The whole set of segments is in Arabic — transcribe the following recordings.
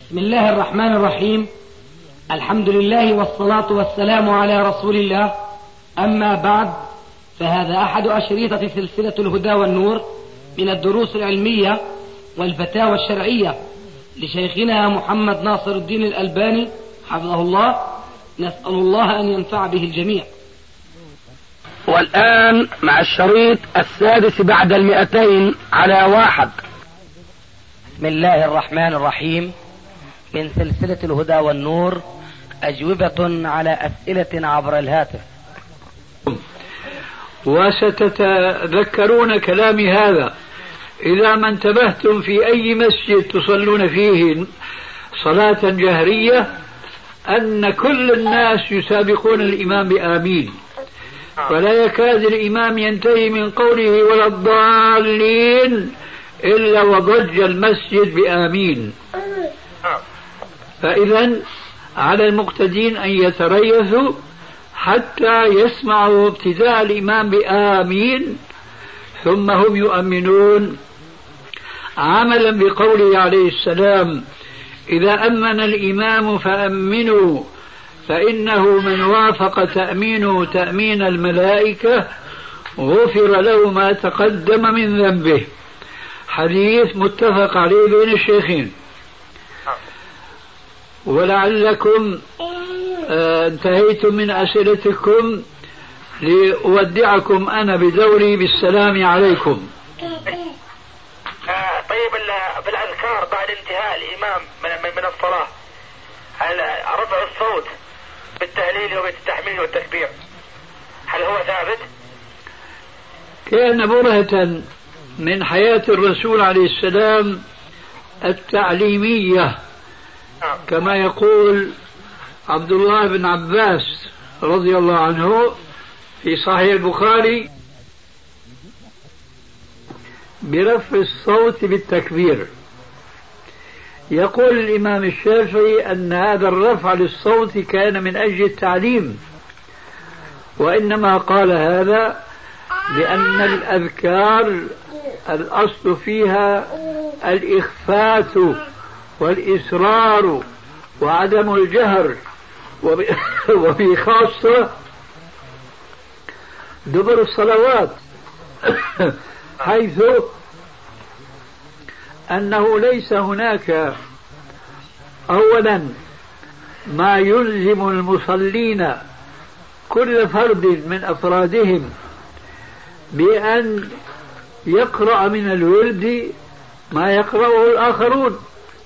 بسم الله الرحمن الرحيم. الحمد لله والصلاة والسلام على رسول الله. أما بعد، فهذا أحد أشريطة سلسلة الهدى والنور من الدروس العلمية والفتاوى الشرعية لشيخنا محمد ناصر الدين الألباني حفظه الله. نسأل الله أن ينفع به الجميع. والآن مع الشريط السادس بعد 200 على 1. بسم الله الرحمن الرحيم. من سلسلة الهدى والنور، أجوبة على أسئلة عبر الهاتف. وستتذكرون كلامي هذا إذا ما انتبهتم في أي مسجد تصلون فيه صلاة جهرية أن كل الناس يسابقون الإمام بآمين، ولا يكاد الإمام ينتهي من قوله ولا الضالين إلا وضج المسجد بآمين. فإذا على المقتدين أن يتريثوا حتى يسمعوا ابتداء الإمام بآمين، ثم هم يؤمنون عملا بقوله عليه السلام: إذا أمن الإمام فأمنوا فإنه من وافق تأمينه تأمين الملائكة غفر له ما تقدم من ذنبه. حديث متفق عليه بين الشيخين. ولعلكم انتهيتم من أسئلتكم لأودعكم أنا بدوري بالسلام عليكم. طيب، بالأذكار بعد انتهاء الإمام من الصلاة، هل رفع الصوت بالتهليل وبالتحميد والتكبير هل هو ثابت؟ كان برهة من حياة الرسول عليه السلام التعليمية، كما يقول عبد الله بن عباس رضي الله عنه في صحيح البخاري: برفع الصوت بالتكبير. يقول الإمام الشافعي أن هذا الرفع للصوت كان من أجل التعليم، وإنما قال هذا لأن الأذكار الأصل فيها الإخفات والإسرار وعدم الجهر، وبخاصة دبر الصلوات، حيث أنه ليس هناك أولا ما يلزم المصلين كل فرد من أفرادهم بأن يقرأ من الورد ما يقرأه الآخرون.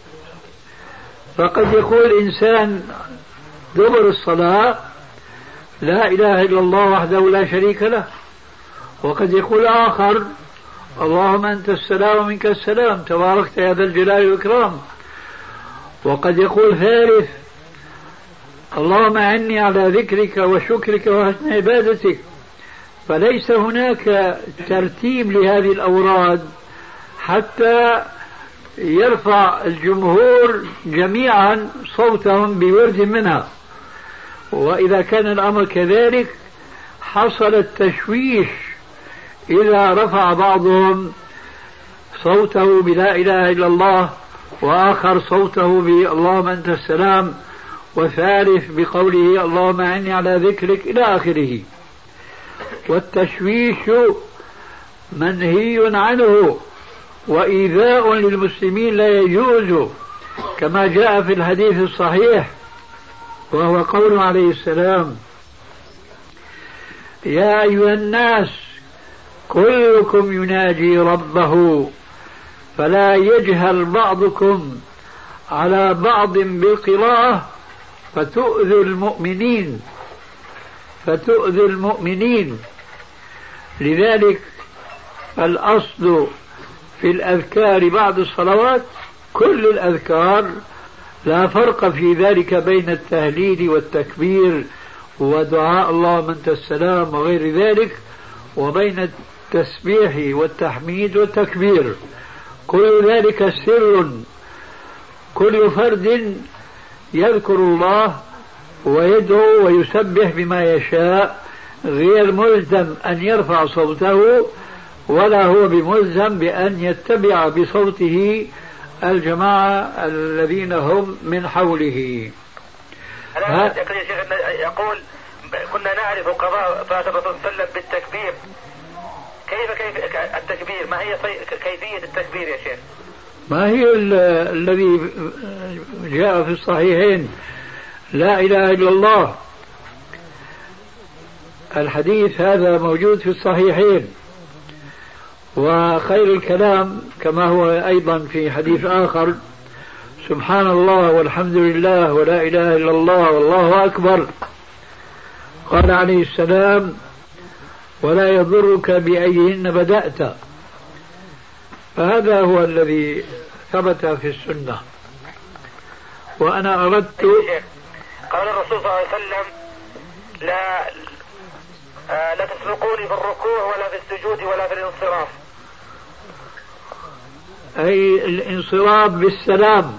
فقد يقول إنسان دبر الصلاة: لا إله إلا الله وحده لا شريك له، وقد يقول آخر: اللهم أنت السلام ومنك السلام تباركت يا ذا الجلال والإكرام، وقد يقول ثالث: اللهم أعني على ذكرك وشكرك وحسن عبادتك. فليس هناك ترتيب لهذه الأوراد حتى يرفع الجمهور جميعا صوتهم بورد منها، وإذا كان الأمر كذلك حصل التشويش إذا رفع بعضهم صوته بلا إله إلا الله، وآخر صوته باللهم أنت السلام، وثالث بقوله اللهم أعني على ذكرك إلى آخره. والتشويش منهي عنه وإيذاء للمسلمين لا يجوز، كما جاء في الحديث الصحيح، وهو قوله عليه السلام: يا أيها الناس كلكم يناجي ربه فلا يجهل بعضكم على بعض بالقراءة فتؤذي المؤمنين. لذلك الأصل في الأذكار بعد الصلوات كل الأذكار، لا فرق في ذلك بين التهليل والتكبير ودعاء اللهم أنت السلام وغير ذلك، وبين التسبيح والتحميد والتكبير. كل ذلك سر، كل فرد يذكر الله ويدعو ويسبح بما يشاء، غير ملزم أن يرفع صوته، ولا هو بملزم بأن يتبع بصوته الجماعة الذين هم من حوله. يقول كنا نعرف قضاء فات الرسول صلى الله عليه وسلم بالتكبير، كيف التكبير؟ ما هي كيفية التكبير يا شيخ؟ ما هي الذي جاء في الصحيحين؟ لا إله إلا الله. الحديث هذا موجود في الصحيحين. وخير الكلام كما هو أيضا في حديث آخر: سبحان الله والحمد لله ولا إله إلا الله والله أكبر. قال عليه السلام: ولا يضرك بأيهن بدأت. فهذا هو الذي ثبت في السنة. وأنا أردت قال الرسول صلى الله عليه وسلم: لا تسبقوني في الركوع ولا في السجود ولا في الانصراف. أي الانصراف بالسلام.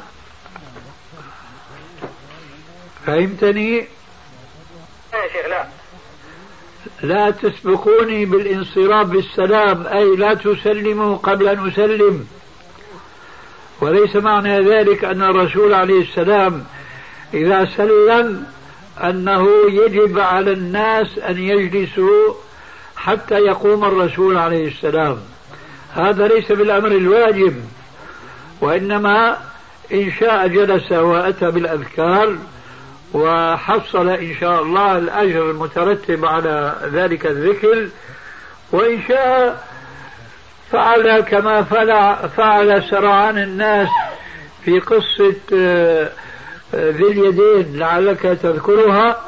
فهمتني؟ يا شيخ لا تسبقوني بالانصراف بالسلام، أي لا تسلموا قبل أن أسلم. وليس معنى ذلك أن الرسول عليه السلام إذا سلم أنه يجب على الناس أن يجلسوا حتى يقوم الرسول عليه السلام. هذا ليس بالأمر الواجب، وإنما إن شاء جلس وأتى بالأذكار وحصل إن شاء الله الأجر المترتب على ذلك الذكر، وإن شاء فعل كما فعل سرعان الناس في قصة ذي اليدين، لعلك تذكرها.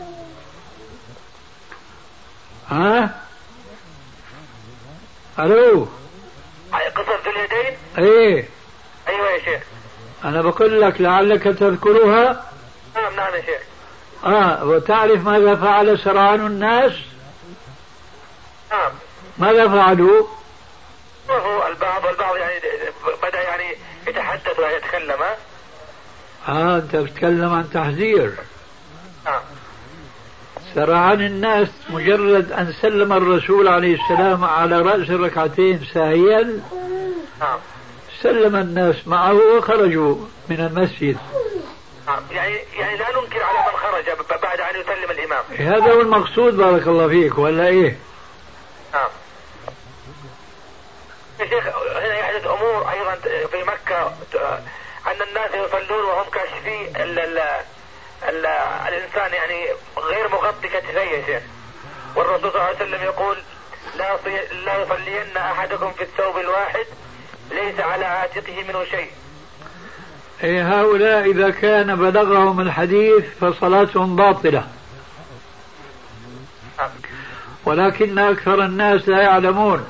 ألو، قصة ذي اليدين؟ ايه ايوه يا شيخ، انا بقول لك لعلك تذكرها. نعم يا شيخ. وتعرف ماذا فعل سرعان الناس؟ نعم. ماذا فعلوا؟ البعض يعني بدأ يعني يتحدث ويتكلم. انت بتتكلم عن تحذير. سرعان الناس مجرد أن سلم الرسول عليه السلام على رأس الركعتين ساهيا، سلم الناس معه وخرجوا من المسجد. يعني لا ننكر على من خرج بعد أن يسلم الإمام. هذا هو المقصود، بارك الله فيك، ولا إيه؟ يا شيخ، هنا يحدث أمور أيضا في مكة، أن الناس يصلون وهم كاشفي الإنسان يعني غير مغطي كتفيه يا شيخ، والرسول صلى الله عليه وسلم يقول: لا يصلين أحدكم في الثوب الواحد ليس على عاتقه منه شيء. هؤلاء إذا كان بلغهم الحديث فصلاتهم باطلة، ولكن أكثر الناس لا يعلمون،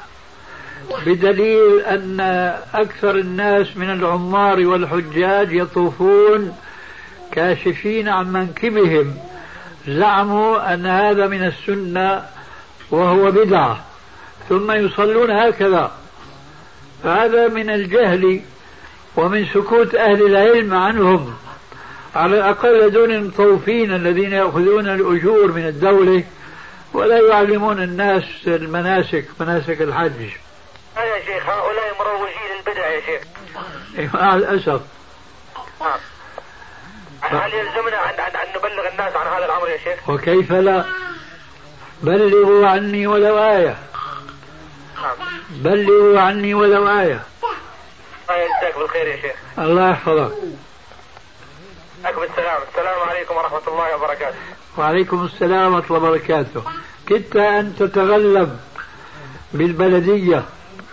بدليل أن أكثر الناس من العمار والحجاج يطوفون كاشفين عن منكبهم، زعموا أن هذا من السنة وهو بدعة، ثم يصلون هكذا. فهذا من الجهل ومن سكوت أهل العلم عنهم، على الأقل دون المطوفين الذين يأخذون الأجور من الدولة ولا يعلمون الناس مناسك الحج. يا شيخ، هؤلاء مروجين البدع يا شيخ. مع الأسف. هل يلزمنا أن نبلغ الناس عن هذا الأمر يا شيخ؟ وكيف لا؟ بلغوا عني ولو آية. بلغوا عني ولو آية. الله يجزاك بالخير يا شيخ. الله يحفظك. السلام عليكم ورحمة الله وبركاته. وعليكم السلام ورحمة الله وبركاته. كدت أن تتغلب بالبلدية.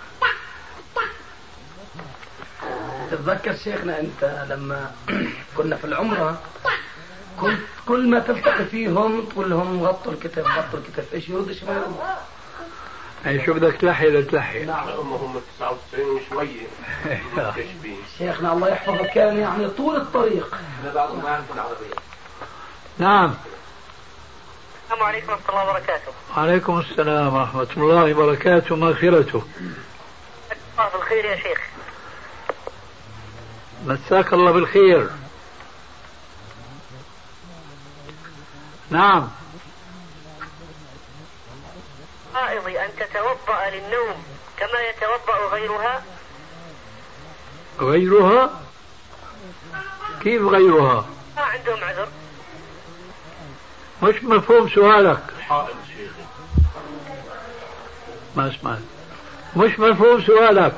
تتذكر شيخنا أنت لما كنا في العمرة كنت كل ما تلتقي فيهم تقول لهم غطوا الكتف إيش يردش ما يرد؟ أي شو بدك تلحي لتلحي. نعم، هم 99 وشوية. شيخنا الله يحفظه كان يعني طول الطريق. أنا بعضهم ما يعرفون العربية. نعم. السلام عليكم ورحمة الله وبركاته. وعليكم السلام ورحمة الله وبركاته. مغفرته. الله بالخير يا شيخ. مساك الله بالخير. نعم. حائض أن تتوضأ للنوم كما يتوضأ غيرها؟ غيرها؟ كيف غيرها؟ ما عندهم عذر. مش مفهوم سؤالك. الحائط شيخي. ما اسمعت. مش مفهوم سؤالك.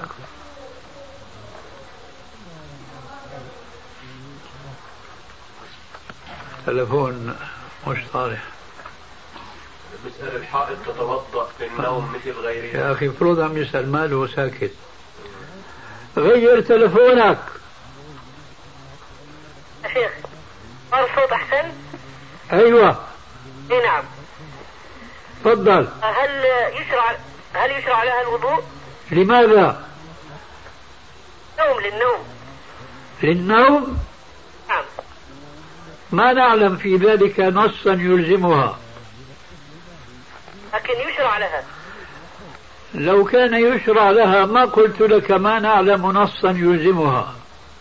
تلفون مش صالح. بسأل الحائط تتوضأ للنوم مثل غيرها؟ يا أخي فرض عم يسأل ماله ساكت. غير تلفونك. يا شيخ صار الصوت أحسن؟ أيوة. إيه نعم. تفضل. هل يشرع لها الوضوء؟ لماذا؟ للنوم. للنوم؟ نعم. ما نعلم في ذلك نصا يلزمها، لكن يشرع لها. لو كان يشرع لها ما قلت لك ما نعلم نصا يلزمها.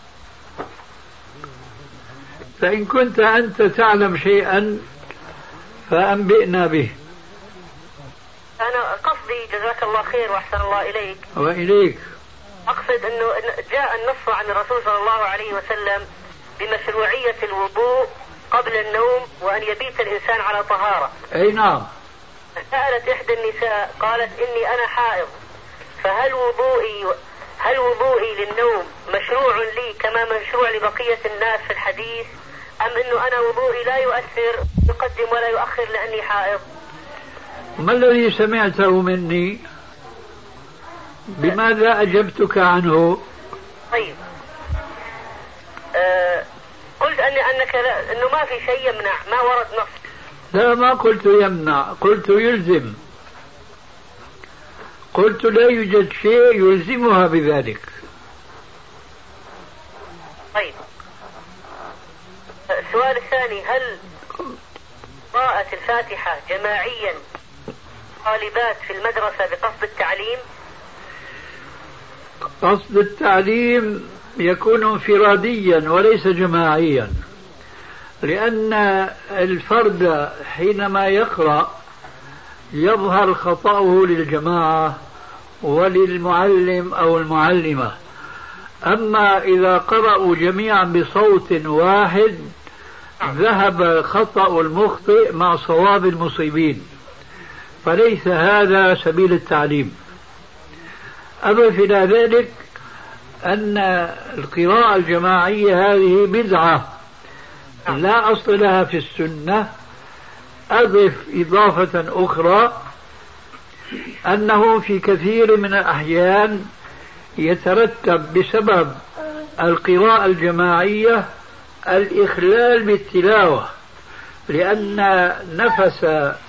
فإن كنت أنت تعلم شيئا فأنبئنا به. أنا قصدي جزاك الله خير وأحسن الله إليك. وإليك. أقصد أنه جاء النص عن الرسول صلى الله عليه وسلم بمشروعية الوضوء قبل النوم وأن يبيت الإنسان على طهارة. أي نعم. سألت إحدى النساء قالت إني أنا حائض، فهل وضوئي للنوم مشروع لي كما مشروع لبقية الناس في الحديث، أم أنه أنا وضوئي لا يؤثر يقدم ولا يؤخر لأني حائض؟ ما الذي سمعته مني؟ بماذا أجبتك عنه؟ طيب قلت أنك أنه ما في شيء يمنع، ما ورد نص. لا ما قلت يمنع، قلت يلزم. قلت لا يوجد شيء يلزمها بذلك. طيب السؤال الثاني، هل قراءة الفاتحة جماعيا طالبات في المدرسة بقصد التعليم؟ قصد التعليم يكون انفراديا وليس جماعيا، لأن الفرد حينما يقرأ يظهر خطأه للجماعة وللمعلم أو المعلمة. أما إذا قرأوا جميعا بصوت واحد ذهب خطأ المخطئ مع صواب المصيبين، فليس هذا سبيل التعليم. أضف إلى ذلك أن القراءة الجماعية هذه بدعة لا أصل لها في السنة. أضف إضافة أخرى أنه في كثير من الأحيان يترتب بسبب القراءة الجماعية الإخلال بالتلاوة، لأن نفس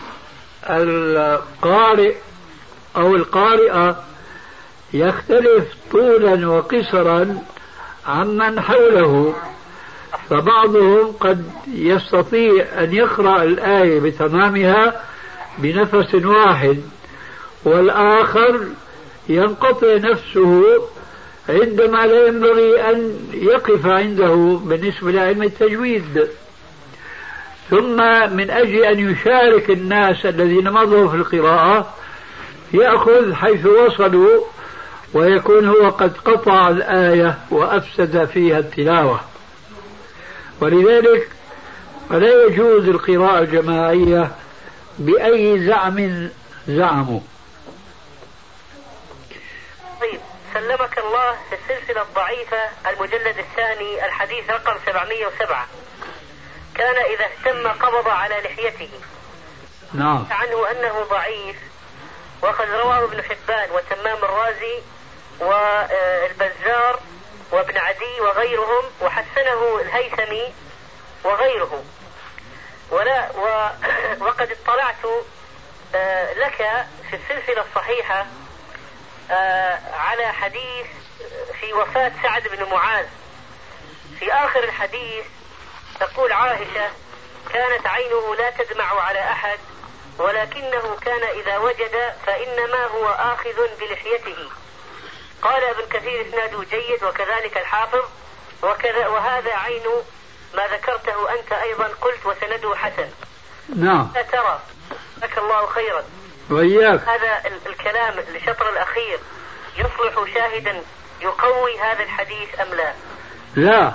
القارئ أو القارئة يختلف طولا وقصرا عمن حوله، فبعضهم قد يستطيع أن يقرأ الآية بتمامها بنفس واحد، والآخر ينقطع نفسه عندما لا ينبغي أن يقف عنده بالنسبة لعلم التجويد. ثم من أجل أن يشارك الناس الذين مضوا في القراءة يأخذ حيث وصلوا، ويكون هو قد قطع الآية وأفسد فيها التلاوة. ولذلك فلا يجوز القراءة الجماعية بأي زعم زعموا. طيب سلمك الله، في السلسلة الضعيفة المجلد الثاني الحديث رقم 707 كان إذا اهتم قبض على لحيته. نعم. عنه أنه ضعيف، وقد رواه ابن حبان وتمام الرازي والبزار وابن عدي وغيرهم، وحسنه الهيثمي وغيره. وقد اطلعت لك في السلسلة الصحيحة على حديث في وفاة سعد بن معاذ. في آخر الحديث تقول عائشة: كانت عينه لا تدمع على أحد، ولكنه كان إذا وجد فإنما هو آخذ بلحيته. قال ابن كثير: اسناده جيد، وكذلك الحافظ، وهذا عين ما ذكرته أنت أيضا قلت وسنده حسن. نعم. لا ترى جزاك الله خيرا. وإياك. هذا الكلام الشطر الأخير يصلح شاهدا يقوي هذا الحديث أم لا؟ لا.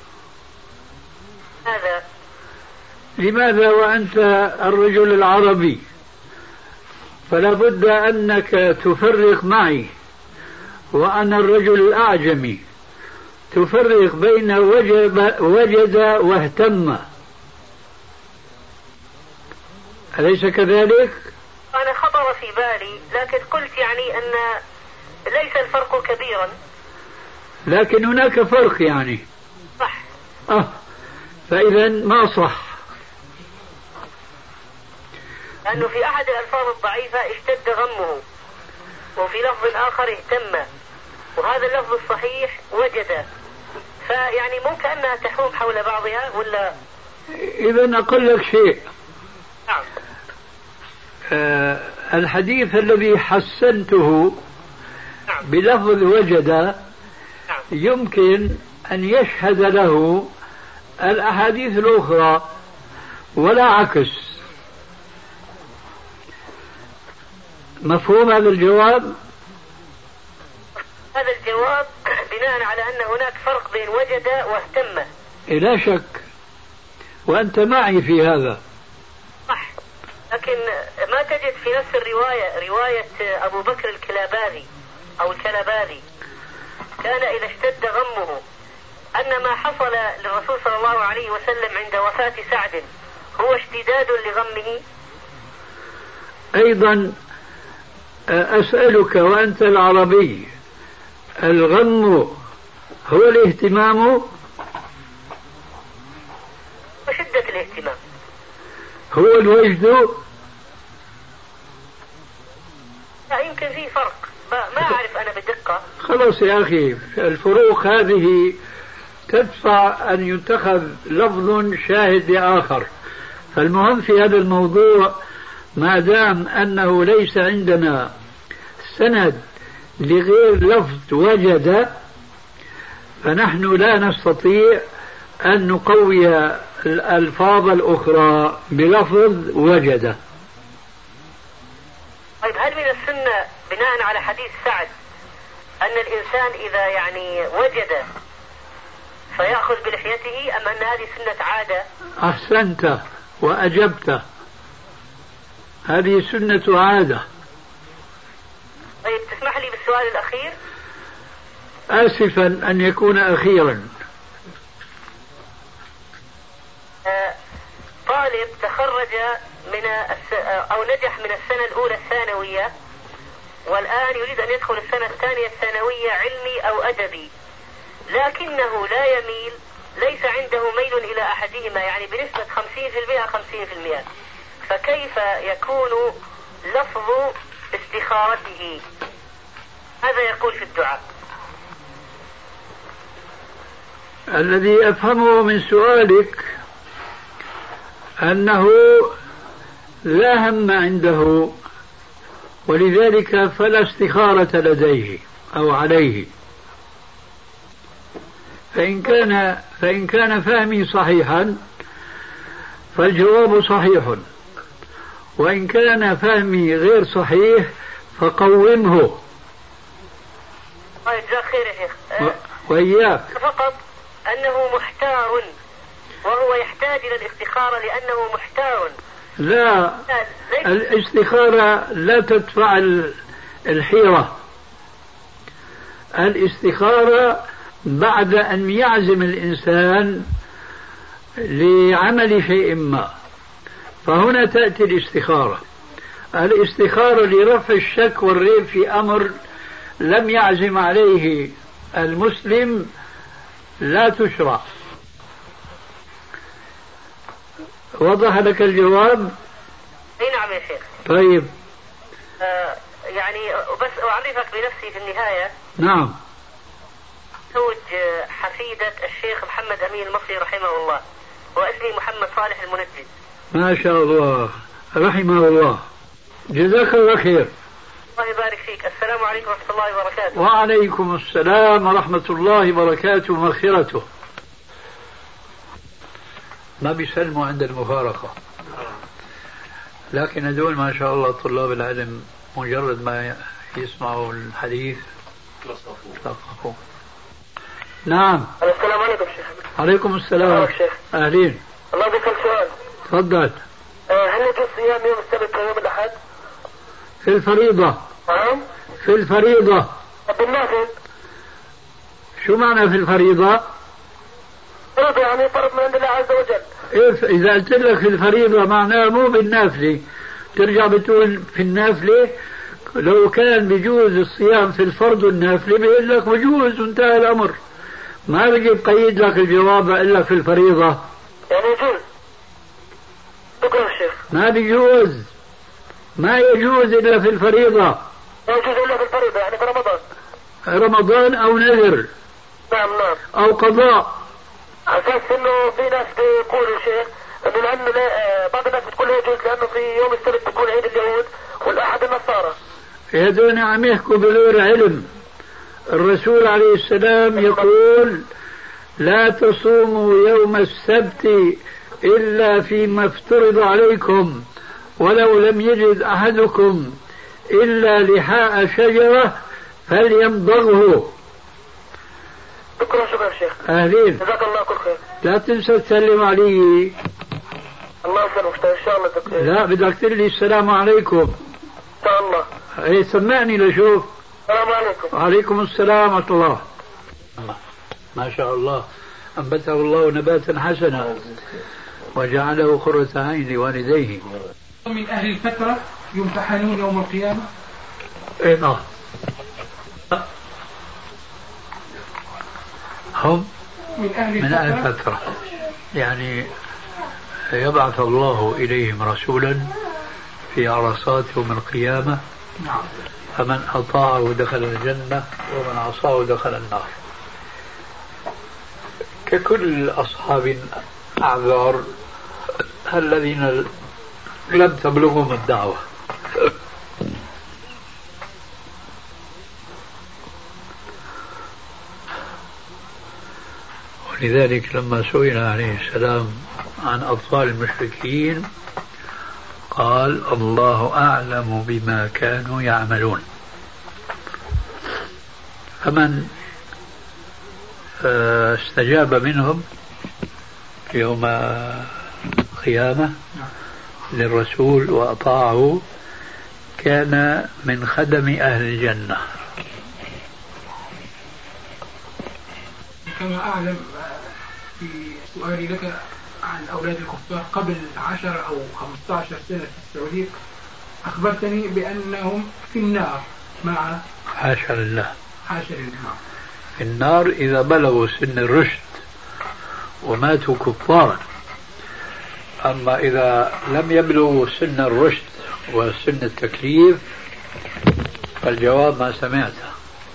هذا لماذا وأنت الرجل العربي؟ فلا بد أنك تفرق معي، وأنا الرجل الأعجمي، تفرق بين وجد واهتم، أليس كذلك؟ أنا خطر في بالي، لكن قلت يعني أن ليس الفرق كبيرا. لكن هناك فرق يعني. صح. فإذا ما صح. لأنه في أحد الألفاظ الضعيفة اشتد غمه، وفي لفظ آخر اهتم، وهذا اللفظ الصحيح وجد. فيعني ممكن أنها تحوم حول بعضها ولا؟ إذا أقول لك شيء. نعم. الحديث الذي حسنته بلفظ وجد يمكن أن يشهد له الأحاديث الأخرى ولا عكس. مفهوم هذا الجواب؟ هذا الجواب بناء على أن هناك فرق بين وجد واهتم. لا شك، وأنت معي في هذا. صح. لكن ما تجد في نفس الرواية، رواية أبو بكر الكلاباذي أو الكلباذي، كان إذا اشتد غمه أن ما حصل للرسول صلى الله عليه وسلم عند وفاة سعد هو اشتداد لغمه. أيضا أسألك وأنت العربي، الغم هو الاهتمام وشدة الاهتمام؟ هو الوجد؟ لا، يمكن في فرق، ما أعرف أنا بدقة. خلاص يا أخي، الفروق هذه تدفع أن يتخذ لفظ شاهد لآخر. فالمهم في هذا الموضوع، ما دام أنه ليس عندنا سند لغير لفظ وجد، فنحن لا نستطيع أن نقوي الألفاظ الأخرى بلفظ وجد. طيب، هل من السنة بناء على حديث سعد أن الإنسان إذا يعني وجد فيأخذ بلحيته، أم أن هذه سنة عادة؟ أحسنت وأجبت، هذه سنة عادة. طيب، تسمح لي بالسؤال الأخير؟ آسفا أن يكون أخيرا. طالب تخرج من أو نجح من السنة الأولى الثانوية، والآن يريد أن يدخل السنة الثانية الثانوية علمي أو أدبي، لكنه لا يميل، ليس عنده ميل إلى أحدهما، يعني بنسبة 50% 50%، فكيف يكون لفظ استخارته؟ هذا يقول في الدعاء. الذي أفهمه من سؤالك أنه لا هم عنده، ولذلك فلا استخارة لديه أو عليه. فإن كان فهمي صحيحا فالجواب صحيح، وإن كان فهمي غير صحيح فقومه. طيب، جزاك خير يا شيخ. وإياك. فقط أنه محتار، وهو يحتاج إلى الاستخارة لأنه محتار. لا، الاستخارة لا تدفع الحيرة. الاستخارة بعد أن يعزم الإنسان لعمل شيء ما، فهنا تأتي الاستخارة. الاستخارة لرفع الشك والريب في أمر لم يعزم عليه المسلم لا تشرع. وضح لك الجواب؟ اي نعم يا شيخ. طيب، يعني بس أعرفك بنفسي في النهاية. نعم. زوج حفيدة الشيخ محمد أمين المصري رحمه الله، واسمي محمد صالح المنجد. ما شاء الله، رحمه الله، جزاك الله خير. الله يبارك فيك. السلام عليكم ورحمة الله وبركاته. وعليكم السلام ورحمة الله وبركاته ومغفرته. ما بيسلموا عند المفارقة، لكن هذول ما شاء الله طلاب العلم مجرد ما يسمعوا الحديث لاصطفوه. نعم. السلام عليكم شيخ. عليكم السلام. أهلين. الله بك سؤال. تفضل. هل يجوز صيام يوم السبت ويوم الأحد؟ في الفريضة. نعم. في الفريضة. بالنافل. شو معنى في الفريضة؟ فرض يعني فرض من عند الله عز وجل. إذا قلت لك في الفريضة معناه مو بالنافلة، ترجع بتقول في النافلة. لو كان بيجوز الصيام في الفرض والنافلة بيقول لك بجوز وانتهى الأمر، ما بيجي بقيد لك الجواب إلا في الفريضة. يعني يجوز. شكرا شيخ. ما بيجوز، ما يجوز إلا في الفريضة. ما يجوز إلا في الفريضة يعني في رمضان. رمضان أو نذر. نعم نعم. أو قضاء. أساس إنه في ناس بيقولوا شيخ إنه لأنه بعض الناس بتقول يجوز لأنه في يوم السبت بيكون عيد اليهود والأحد النصارى. هذول عم يحكوا بغير علم. الرسول عليه السلام يقول: لا تصوموا يوم السبت إلا فيما افترض عليكم، ولو لم يجد أحدكم إلا لحاء شجرة فليمضغه. شكرا شيخ. أهلين. جزاك الله كل خير. لا تنسى تسلم علي. الله يسلمك إن شاء الله دكتور. لا بدك تقول لي السلام عليكم. إن شاء الله. ايه سمعني لشوف. السلام عليكم. وعليكم السلام ورحمة الله. ما شاء الله أنبته الله نباتا حسنا وجعله قرة عين لوالديه. من أهل الفترة يمتحنون يوم القيامة. ايه نعم. هم من أهل الفترة يعني يبعث الله إليهم رسولا في عرصات يوم القيامة. نعم. فمن أطاعه دخل الجنة ومن عصاه دخل النار. ككل أصحاب الأعذار الذين لم تبلغهم الدعوة. ولذلك لما سئل عليه السلام عن أطفال المشركين قال: الله أعلم بما كانوا يعملون. فمن استجاب منهم يوم القيامة للرسول وأطاعه كان من خدم أهل الجنة. كما أعلم في سؤالي لك عن أولاد الكفار قبل 10 أو 15 سنة في السعودية أخبرتني بأنهم في النار مع حاشا لله. حاشا لله. في النار إذا بلغوا سن الرشد وماتوا كفارا. أما إذا لم يبلغوا سن الرشد وسن التكليف فالجواب ما سمعته.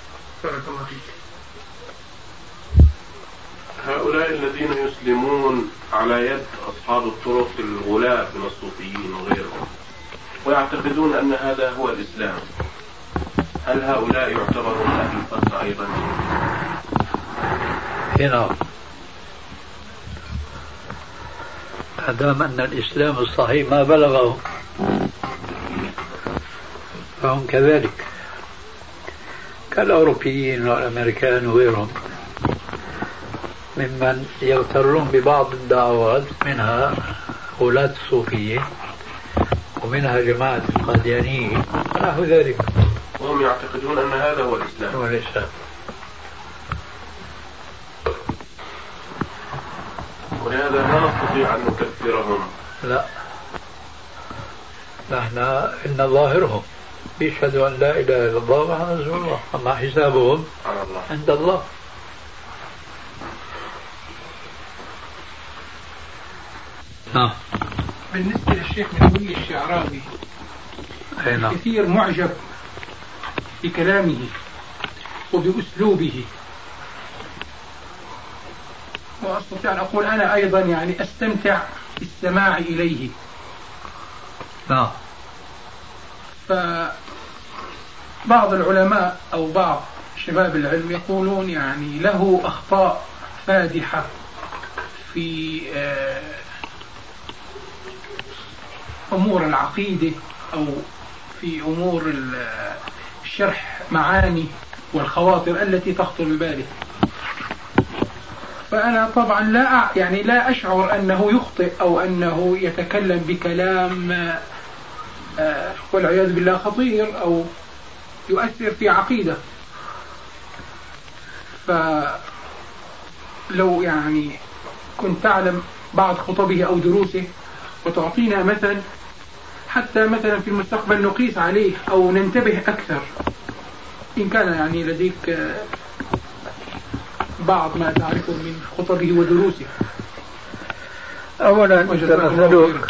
هؤلاء الذين يسلمون على يد أصحاب الطرق الغلاة من الصوفيين وغيرهم ويعتقدون أن هذا هو الإسلام، هل هؤلاء يعتبرون أهل الفترة أيضا؟ هنا أدام أن الإسلام الصحيح ما بلغهم فهم كذلك كالأوروبيين والأمريكان وغيرهم ممن يغترون ببعض الدعوات منها غلاة الصوفية ومنها جماعة القاديانية ونحو ذلك، وهم يعتقدون أن هذا هو الإسلام. هو الإسلام. ولهذا لا نستطيع أن نكفرهم. لا، نحن إن ظاهرهم يشهدوا أن لا إله إلا الله ومحمد رسول الله، أما حسابهم على الله عند الله. بالنسبة للشيخ منوي الشعراوي كثير معجب بكلامه وبأسلوبه، وأستطيع أن أقول أنا أيضا يعني أستمتع بالسماع إليه. فبعض العلماء أو بعض شباب العلم يقولون يعني له أخطاء فادحة في أمور العقيدة أو في أمور الشرح معاني والخواطر التي تخطر بباله. فأنا طبعا لا أشعر أنه يخطئ أو أنه يتكلم بكلام والعياذ بالله خطير أو يؤثر في عقيدة. فلو يعني كنت تعلم بعض خطبه أو دروسه وتعطينا مثل حتى مثلا في المستقبل نقيس عليه أو ننتبه أكثر، إن كان يعني لديك بعض ما تعرفه من خطبه ودروسه. أولا أنت مثلك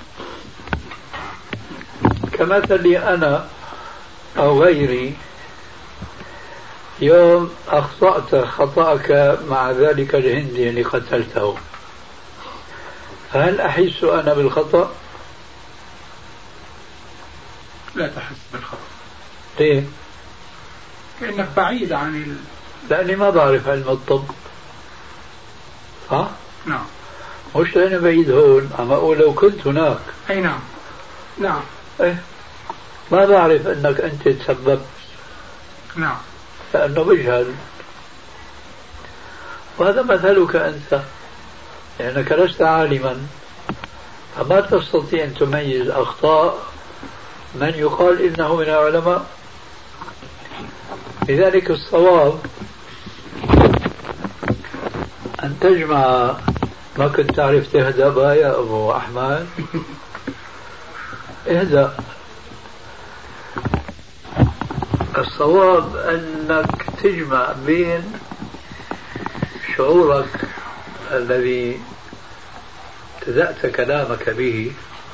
كمثلي أنا أو غيري، يوم أخطأت خطأك مع ذلك الهندي اللي قتلته، هل أحس أنا بالخطأ؟ لا تحس بالخطأ. ليه؟ كأنك بعيد عن لأني ما بعرف علم الطب. صح؟ نعم. مش لأني بعيد هون، عم أقول لو كنت هناك. أي نعم. نعم. إيه؟ ما بعرف أنك أنت تسببت. نعم. لأنه بجهل. وهذا مثلك أنت، لأنك لست عالما فما تستطيع أن تميز أخطاء من يقال إنه من العلماء. لذلك الصواب أن تجمع. ما كنت تعرف تهدأ بها يا أبو أحمد؟ اهدأ. الصواب أنك تجمع بين شعورك الذي ابتدأت كلامك به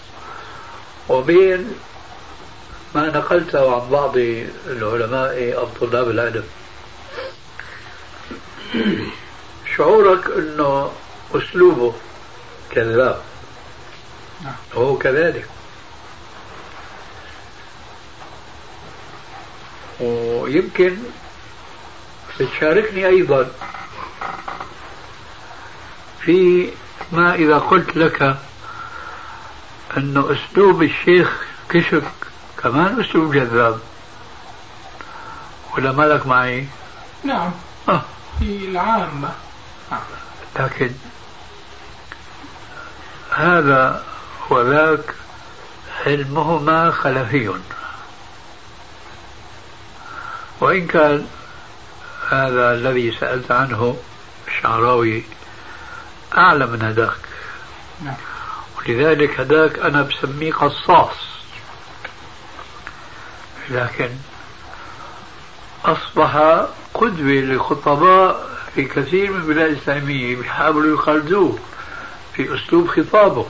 وبين ما نقلته عن بعض العلماء أو طلاب العلم. شعورك أنه أسلوبه كذاب وهو كذلك، ويمكن تشاركني أيضا في ما إذا قلت لك أنه أسلوب الشيخ كشك كمان أسلوب جذاب، ولا مالك معي؟ نعم. في العامة. لكن هذا وذاك علمهما خلفي، وإن كان هذا الذي سألت عنه الشعراوي أعلى من هداك. نعم. ولذلك هداك أنا بسميه قصاص، لكن أصبح قدوة للخطباء في كثير من البلاد الإسلامية، بيحاولوا يقلدوه في أسلوب خطابه.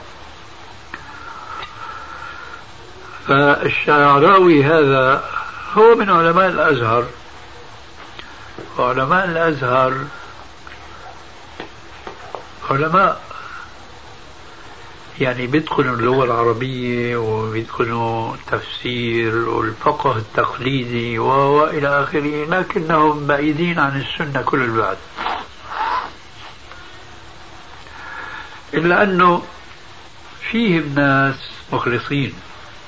فالشعراوي هذا هو من علماء الأزهر، وعلماء الأزهر علماء يعني بيدخلوا اللغة العربية وبيدخلوا التفسير والفقه التقليدي وإلى آخره، لكنهم بعيدين عن السنة كل البعد. إلا أنه فيهم ناس مخلصين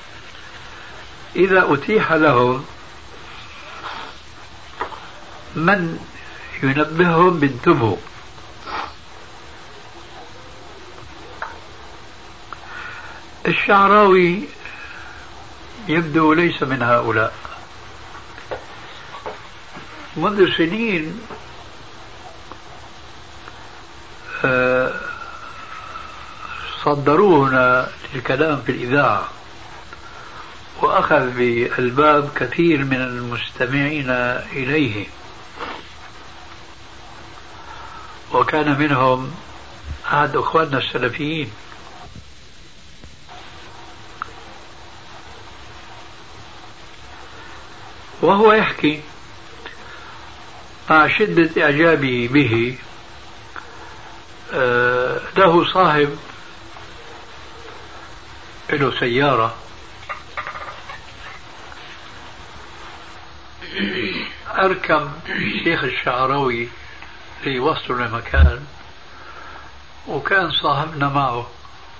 إذا أتيح لهم من ينبههم بانتبهوا. الشعراوي يبدو ليس من هؤلاء. منذ سنين صدروه هنا للكلام في الإذاعة، وأخذ بالباب كثير من المستمعين إليه، وكان منهم أحد أخواننا السلفيين. وهو يحكي مع شدة إعجابه به له صاحب له سيارة أركب الشيخ الشعراوي ليوصل لمكان، وكان صاحبنا معه.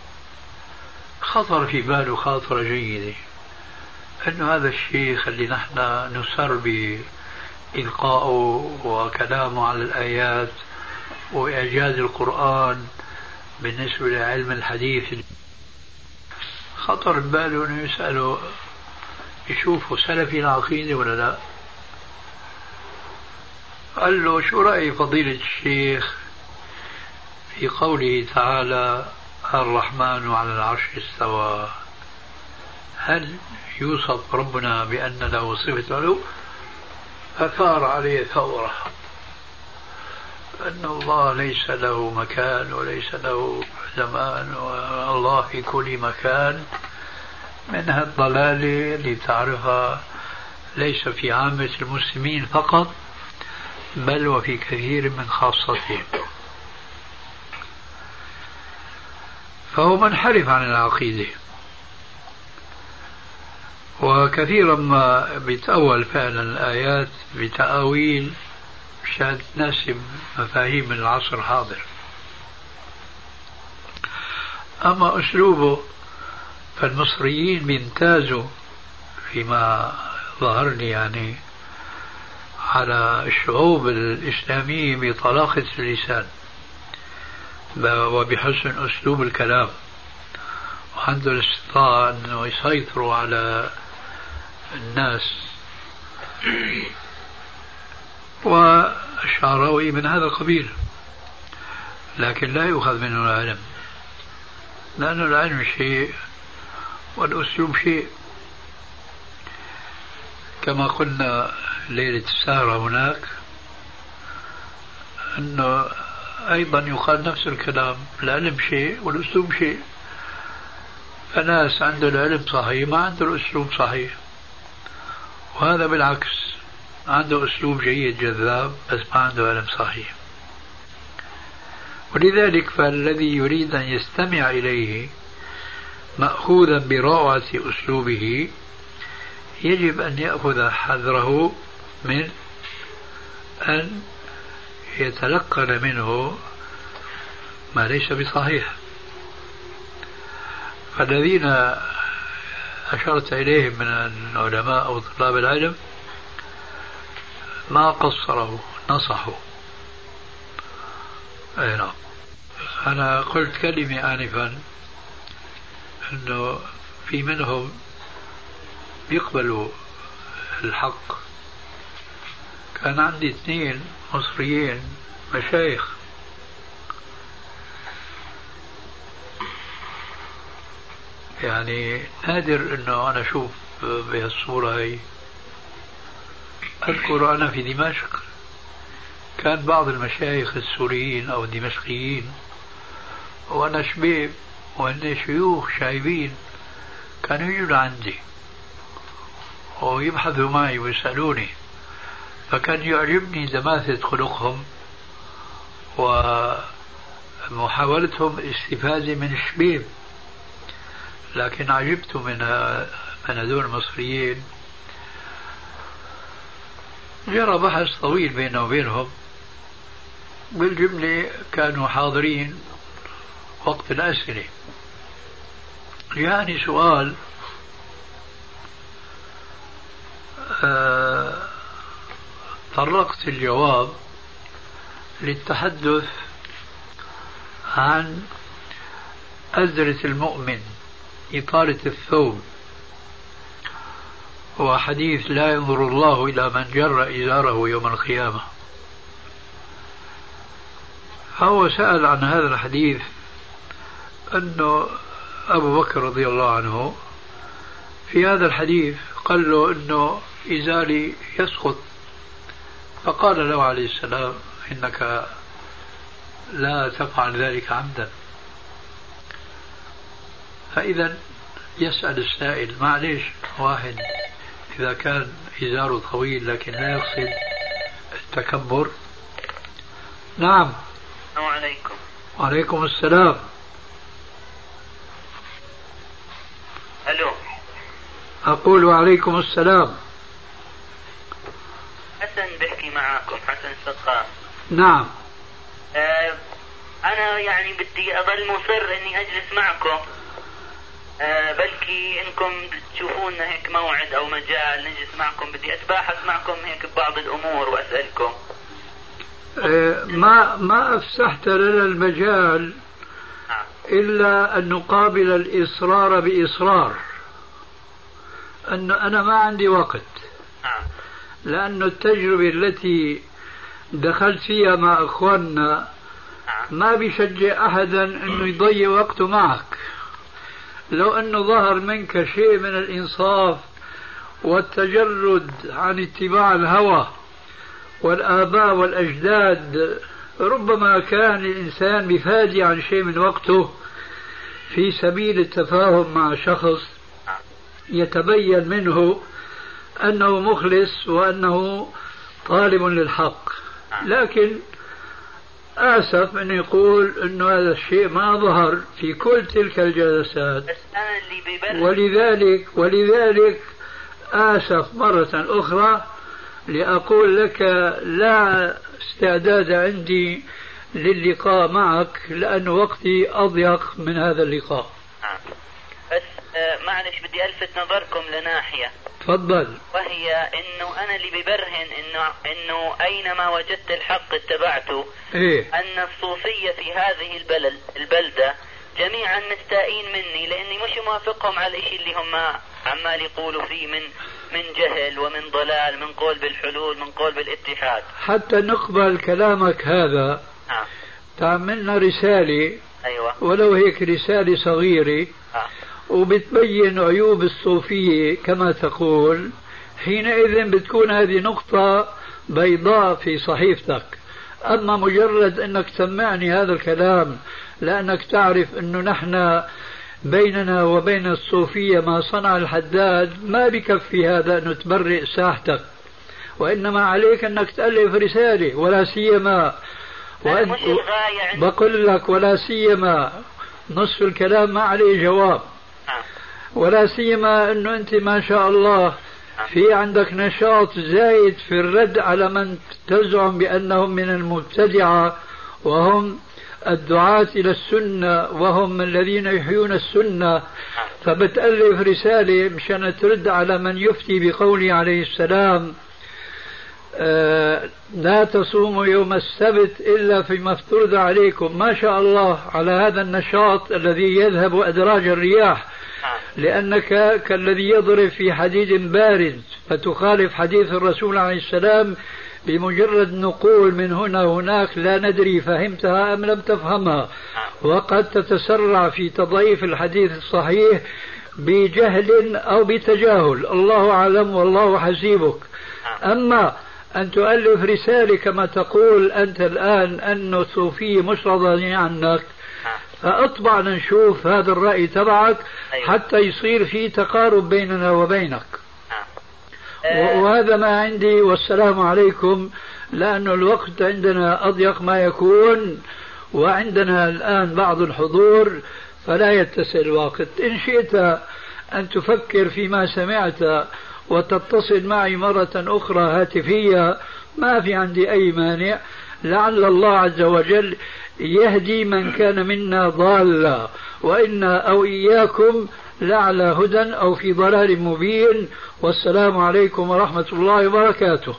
خطر في باله خاطرة جيدة أنه هذا الشيخ اللي نحن نسر إلقاؤه وكلامه على الآيات وإعجاز القرآن بالنسبة لعلم الحديث، خطر بباله أنه يسأله يشوفوا سلفي العقيدة ولا لا. قال له شو رأي فضيلة الشيخ في قوله تعالى الرحمن على العرش استوى؟ هل يوصف ربنا بأن له صفة له؟ أثار عليه ثورة أن الله ليس له مكان وليس له زمان، والله في كل مكان. منها الضلالة اللي تعرفها ليس في عامة المسلمين فقط، بل وفي كثير من خاصتهم. فهو منحرف عن العقيدة، وكثيرا ما بيتأول فعلا الآيات بتأويل مشان تناسب مفاهيم العصر الحاضر. أما أسلوبه فالمصريين بيمتازوا فيما ظهر لي يعني على الشعوب الإسلامية بطلاقة اللسان وبحسن أسلوب الكلام، وعنده الاستطاعة أنه يسيطروا على الناس. والشعراوي من هذا القبيل، لكن لا يؤخذ منه العلم، لأن العلم شيء والأسلوب شيء. كما قلنا ليلة السهرة هناك أنه أيضا يقال نفس الكلام، العلم شيء والأسلوب شيء. فناس عنده العلم صحيح ما عنده الأسلوب صحيح، وهذا بالعكس عنده أسلوب جيد جذاب بس ما عنده علم صحيح. ولذلك فالذي يريد أن يستمع إليه مأخوذا بروعة أسلوبه يجب أن يأخذ حذره من أن يتلقن منه ما ليس بصحيح. فالذين أشرت إليهم من العلماء أو طلاب العلم ما قصروا، نصحوا. أي نعم. أنا قلت كلمة آنفا أنه في منهم بيقبلوا الحق. كان عندي 2 مصريين مشايخ يعني نادر أنه أنا أشوف بهالصورة هي. أذكر أنا في دمشق كان بعض المشايخ السوريين أو الدمشقيين وأنا شبيب وهن شيوخ شايبين كانوا يجوا عندي ويبحثوا معي ويسألوني، فكان يعجبني دماثة خلقهم ومحاولتهم الاستفادة من الشبيب. لكن عجبت من هذول المصريين. جرى بحث طويل بيننا وبينهم، بالجملة كانوا حاضرين وقت الأسئلة. يعني سؤال طرقت الجواب للتحدث عن أزرة المؤمن، إطالة الثوب، وحديث لا ينظر الله إلى من جر إزاره يوم القيامة. هو سأل عن هذا الحديث أنه أبو بكر رضي الله عنه في هذا الحديث قال له أنه إزاري يسقط، فقال له عليه السلام إنك لا تفعل ذلك عمدا. فإذا يسأل السائل معليش واحد إذا كان إزاره طويل لكن لا يقصد التكبر. نعم. السلام عليكم. وعليكم السلام. ألو. أقول وعليكم السلام. حسن بحكي معاكم، حسن السقاف. نعم. أنا يعني بدي أظل مصر إني أجلس معكم، بلكي انكم تشوفون هيك موعد او مجال نجلس معكم، بدي اتباحث معكم هيك ببعض الامور واسالكم. ما افسحت لنا المجال الا ان نقابل الاصرار باصرار، ان انا ما عندي وقت، لأن التجربة التي دخلت فيها مع اخواننا ما بيشجع احدا انه يضيع وقته معك. لو انه ظهر منك شيء من الانصاف والتجرد عن اتباع الهوى والآباء والأجداد، ربما كان الإنسان بفادي عن شيء من وقته في سبيل التفاهم مع شخص يتبين منه أنه مخلص وأنه طالب للحق. لكن آسف أن يقول أنه هذا الشيء ما ظهر في كل تلك الجلسات، ولذلك آسف مرة أخرى لأقول لك لا استعداد عندي للقاء معك، لأن وقتي أضيق من هذا اللقاء. بس معلش بدي ألفت نظركم لناحية. تفضل. وهي انه انا اللي ببرهن انه اينما وجدت الحق اتبعته. إيه؟ ان الصوفية في هذه البلدة جميعا مستائين مني، لاني مش موافقهم على الاشي اللي هم عمال يقولوا فيه من جهل ومن ضلال، من قول بالحلول، من قول بالاتحاد. حتى نقبل كلامك هذا تعملنا رسالة. أيوة. ولو هيك رسالة صغيرة وبتبين عيوب الصوفية كما تقول، حينئذ بتكون هذه نقطة بيضاء في صحيفتك. أما مجرد أنك سمعني هذا الكلام لأنك تعرف أنه نحن بيننا وبين الصوفية ما صنع الحداد، ما بكفي هذا أن تبرئ ساحتك، وإنما عليك أنك تألف رسالة، ولا سيما بقول لك ولا سيما نصف الكلام ما عليه جواب، ولا سيما أنه أنت ما شاء الله في عندك نشاط زايد في الرد على من تزعم بأنهم من المبتدعة وهم الدعاة إلى السنة وهم الذين يحيون السنة. فبتألف رسالة مشان ترد على من يفتي بقوله عليه السلام لا تصوموا يوم السبت إلا فيما افترض عليكم. ما شاء الله على هذا النشاط الذي يذهب أدراج الرياح، لأنك كالذي يضرب في حديد بارد فتخالف حديث الرسول عليه السلام بمجرد نقول من هنا وهناك لا ندري فهمتها أم لم تفهمها، وقد تتسرع في تضعيف الحديث الصحيح بجهل أو بتجاهل، الله أعلم والله حسيبك. أما أن تؤلف رسالة كما تقول أنت الآن أن الصوفية مش راضين عنك، فأطبع نشوف هذا الرأي تبعك حتى يصير في تقارب بيننا وبينك. وهذا ما عندي، والسلام عليكم، لأن الوقت عندنا أضيق ما يكون، وعندنا الآن بعض الحضور فلا يتسع الوقت. إن شئت أن تفكر فيما سمعت وتتصل معي مرة أخرى هاتفية ما في عندي أي مانع، لعل الله عز وجل يهدي من كان منا ضالا، وإنا أو إياكم لعلى هدى أو في ضلال مبين. والسلام عليكم ورحمة الله وبركاته.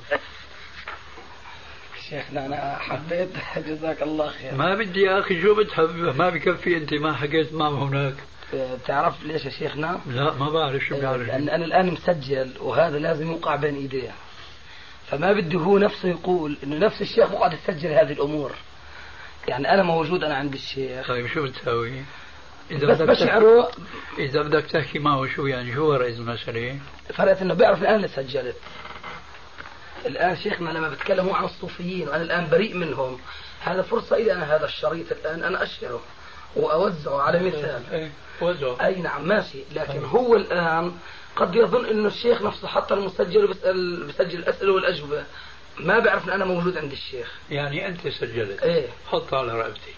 شيخنا أنا حبيت جزاك الله خير. ما بدي يا أخي شو بتحب، ما بكفي أنت ما حكيت معه هناك. تعرف ليش يا شيخنا؟ لا ما بعرف شو بعرف. لأن أنا الآن مسجل وهذا لازم يوقع بين إيديه، فما بده هو نفسه يقول إنه نفس الشيخ مقعد يسجل هذه الأمور. يعني أنا موجود أنا عند الشيخ. طيب شو بتسوي؟ بس بشعره إذا بدك تحكي معه شو يعني شو رئيس المسألة؟ فرقت إنه بيعرف الآن اللي سجلت. الآن شيخنا لما بتكلموا عن الصوفيين وأنا الآن بريء منهم، هذا فرصة إلي أنا هذا الشريط الآن أنا أشهره وأوزعه على مثال. وزعه. أي نعم ماشي، لكن هو الآن قد يظن إنه الشيخ نفسه حتى المسجل بيسجل الأسئلة والأجوبة، ما بيعرف إن أنا موجود عند الشيخ. يعني أنت سجلت؟ إيه. حط على رقبتي.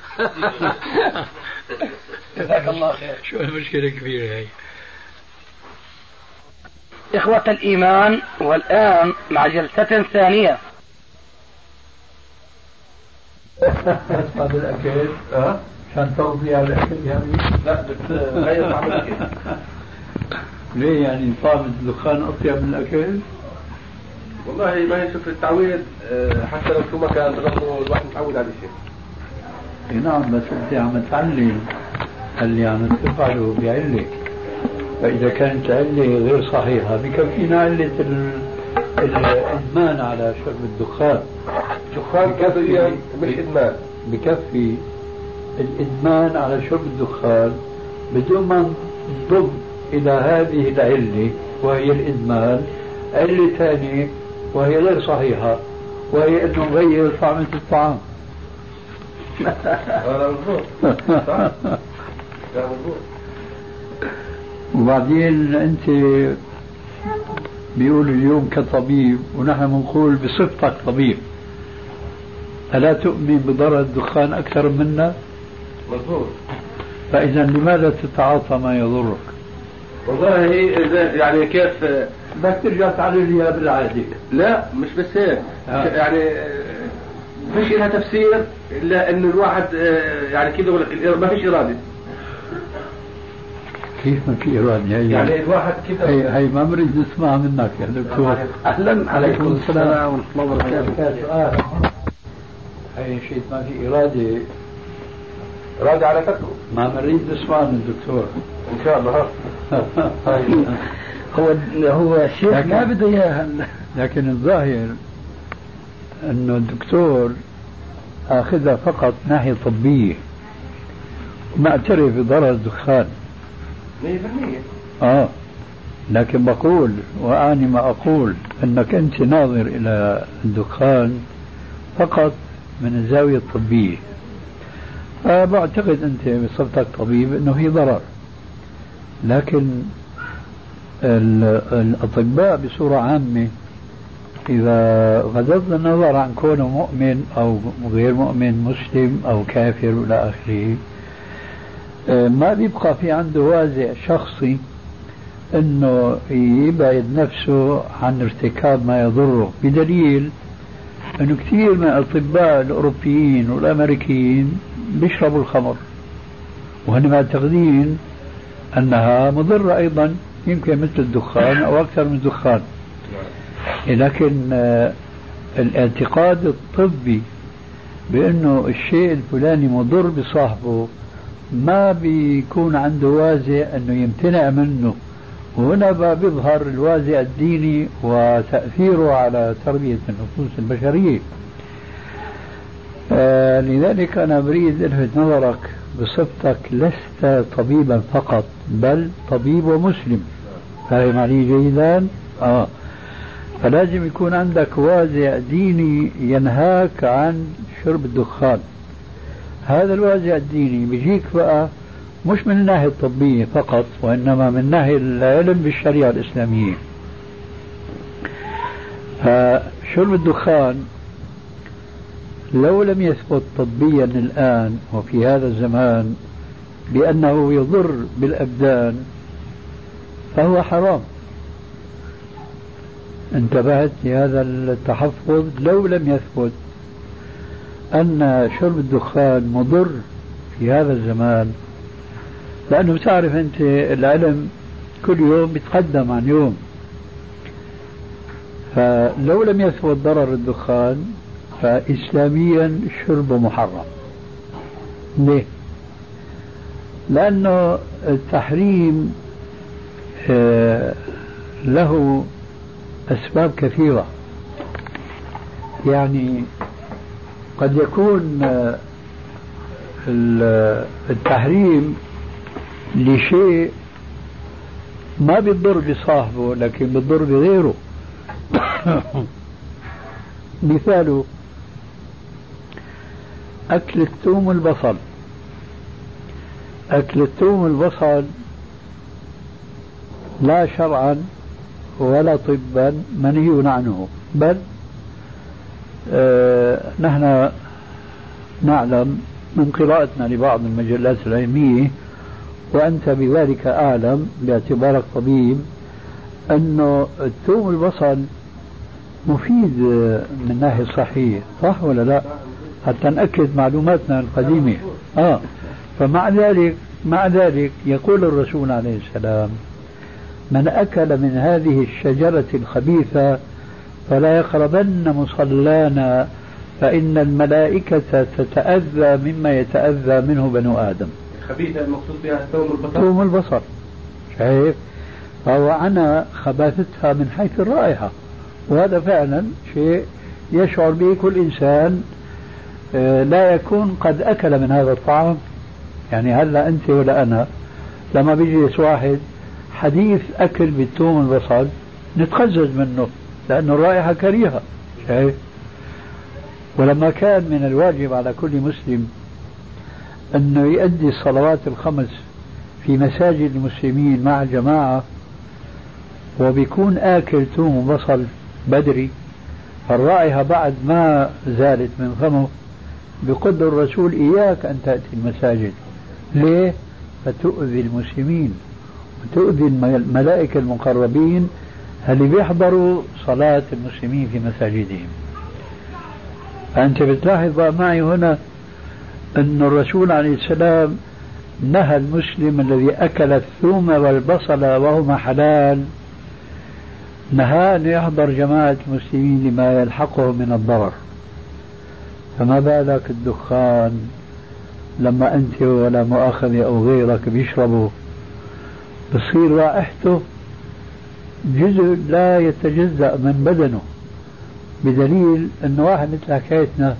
جزاك الله خير. شو المشكلة كبيرة هي. إخوة الإيمان، والآن مع جلسة ثانية. قبل أكل عشان تغطي على الأكل يعني؟ لا بتغير طعم الأكل. ليه يعني طعم الدخان أطيب من الأكل؟ والله ما يشوف التعويد، حتى لو شو ما كان برضه الواحد متعود على شيء. نعم بس أنت عم تعلم اللي عم تفعله بعلة، فإذا كانت علة غير صحيحة بكفينا علة الإدمان على شرب الدخان. دخان كافيا مش إدمان. بكفي الإدمان على شرب الدخان بدون ما نضم إلى هذه العلة وهي الإدمان علة ثانية وهي غير صحيحة، وهي أنه نغير طعمة الطعام. هذا مضبوط. صح. هذا مضبوط. وبعدين أنت بيقول اليوم كطبيب ونحن بنقول بصفتك طبيب، ألا تؤمن بضرر الدخان أكثر منا؟ مضبوط. فإذا لماذا تتعاطى ما يضرك؟ والله يعني كيف بدك ترجع تعلل لي بالعادة. لا مش بس هيك. يعني فيش لها تفسير إلا إنه الواحد يعني كده يقول لك ما فيش إرادة. كيف ما في إرادة؟ يعني الواحد كده هي ما بريد نسمع منك يا دكتور. أهلا. عليكم السلام ورحمة الله وبركاته. هي شيء ما في إرادة. إرادة على فكره. ما نريد نسمع من الدكتور. إن شاء الله. هو الشيخ ما بده إياها. لكن الظاهر أنه الدكتور أخذها فقط ناحية طبية ومعترف بضرر الدخان 100%. لكن بقول وأعني ما أقول أنك أنت ناظر إلى الدخان فقط من الزاوية الطبية، فبعتقد أنت بصفتك طبيب أنه في ضرر، لكن الأطباء بصورة عامة إذا غضضنا النظر عن كونه مؤمن أو غير مؤمن، مسلم أو كافر إلى آخره، ما بيبقى في عنده وازع شخصي أنه يبعد نفسه عن ارتكاب ما يضره، بدليل أنه كثير من الأطباء الأوروبيين والأمريكيين بيشربوا الخمر وهم معتقدين أنها مضرة أيضا، يمكن مثل الدخان أو أكثر من الدخان. لكن الاعتقاد الطبي بأنه الشيء الفلاني مضر بصاحبه ما بيكون عنده وازع أنه يمتنع منه، وهنا بيظهر الوازع الديني وتأثيره على تربية النفوس البشرية. لذلك أنا أريد ألفت نظرك بصفتك لست طبيبا فقط بل طبيب ومسلم، فاهم علي جيدا؟ فلازم يكون عندك وازع ديني ينهاك عن شرب الدخان. هذا الوازع الديني بيجيك بقى مش من الناحية الطبية فقط، وإنما من ناحية العلم بالشريعة الإسلامية. فشرب الدخان لو لم يثبت طبيا الآن وفي هذا الزمان بأنه يضر بالأبدان فهو حرام. انتبهت لهذا التحفظ؟ لو لم يثبت أن شرب الدخان مضر في هذا الزمان، لأنه تعرف أنت العلم كل يوم بيتقدم عن يوم، فلو لم يثبت ضرر الدخان فإسلاميا شربه محرم. ليه؟ لأنه التحريم له أسباب كثيرة. يعني قد يكون التحريم لشيء ما بيضر بصاحبه لكن بيضر بغيره. مثاله أكل الثوم والبصل. أكل الثوم والبصل لا شرعا ولا طبا منهي عنه، بل نحن نعلم من قراءتنا لبعض المجلات العلمية، وأنت بذلك أعلم باعتبارك طبيب، أنه الثوم والبصل مفيد من ناحية صحية، صح ولا لا؟ حتى نأكد معلوماتنا القديمة. مع ذلك يقول الرسول عليه السلام: من أكل من هذه الشجرة الخبيثة فلا يقربن مصلانا فإن الملائكة تتأذى مما يتأذى منه بنو آدم. الخبيثة المقصود بها ثوم البصر. شايف؟ فهو عنا خباثتها من حيث الرائحة، وهذا فعلا شيء يشعر به كل إنسان لا يكون قد أكل من هذا الطعام. يعني هلا أنت ولا أنا لما بيجلس واحد حديث أكل بالثوم والبصل نتقزز منه لأنه الرائحة كريهة. شايف؟ ولما كان من الواجب على كل مسلم أنه يؤدي الصلوات الخمس في مساجد المسلمين مع الجماعة وبيكون آكل ثوم وبصل بدري، فالرائحة بعد ما زالت من فمه بقدر الرسول: إياك أن تأتي المساجد. ليه؟ فتؤذي المسلمين وتؤذي الملائكة المقربين اللي بيحضروا صلاة المسلمين في مساجدهم. فأنت بتلاحظ معي هنا أن الرسول عليه السلام نهى المسلم الذي أكل الثوم والبصل وهما حلال، نهى أن يحضر جماعة المسلمين لما يلحقه من الضرر. فما بالك الدخان لما أنت ولا مؤاخذة أو غيرك بيشربوا بصير رائحته جزء لا يتجزأ من بدنه، بدليل أن واحد مثل حكايتنا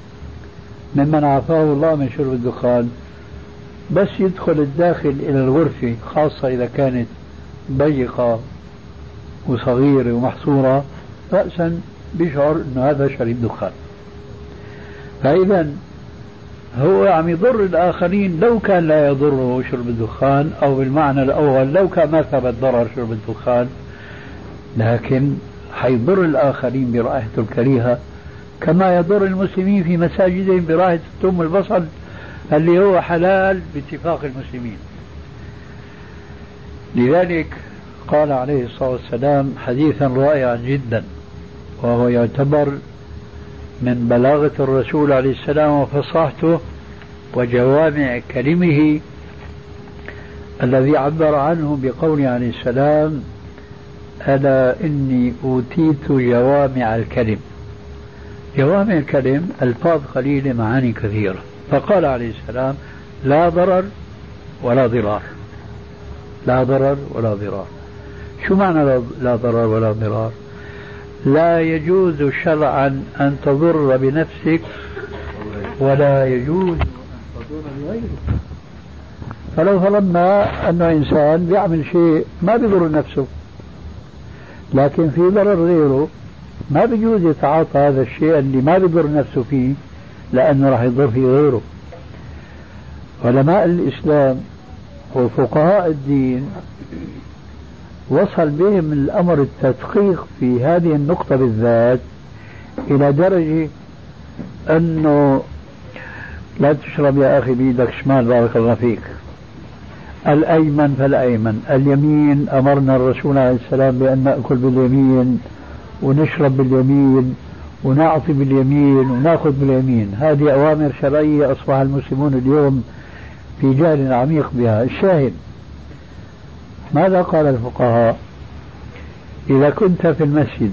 ممن عافاه الله من شرب الدخان بس يدخل الداخل إلى الغرفة، خاصة إذا كانت ضيقة وصغيرة ومحصورة، رأسا بيشعر أنه هذا شريب دخان. فإذا هو عم يضر الآخرين لو كان لا يضره شرب الدخان، أو بالمعنى الأول لو كان ما ثبت ضرر شرب الدخان، لكن حيضر الآخرين برائحته الكريهة كما يضر المسلمين في مساجدهم برائحة الثوم والبصل اللي هو حلال باتفاق المسلمين. لذلك قال عليه الصلاة والسلام حديثا رائعا جدا، وهو يعتبر من بلاغة الرسول عليه السلام وفصاحته وجوامع كلمه، الذي عبر عنه بقوله عليه السلام: ألا إني أوتيت جوامع الكلم. جوامع الكلم ألفاظ قليلة معاني كثيرة. فقال عليه السلام: لا ضرر ولا ضرار. لا ضرر ولا ضرار. شو معنى لا ضرر ولا ضرار؟ لا يجوز شرعا أن تضر بنفسك ولا يجوز أن تضر بغيرك. فلو فرضنا أنه إنسان بيعمل شيء ما بيضر نفسه لكن في ضرر غيره، ما بيجوز يتعاطى هذا الشيء اللي ما بيضر نفسه فيه لأنه راح يضر فيه غيره. علماء الإسلام وفقهاء الدين وصل بهم الأمر التدقيق في هذه النقطة بالذات إلى درجة أنه لا تشرب يا أخي بيدك شمال بارك الله فيك، الأيمن فالأيمن. اليمين أمرنا الرسول عليه السلام بأن نأكل باليمين ونشرب باليمين ونعطي باليمين ونأخذ باليمين. هذه أوامر شرعية أصبح المسلمون اليوم في جهل عميق بها. الشاهد ماذا قال الفقهاء؟ إذا كنت في المسجد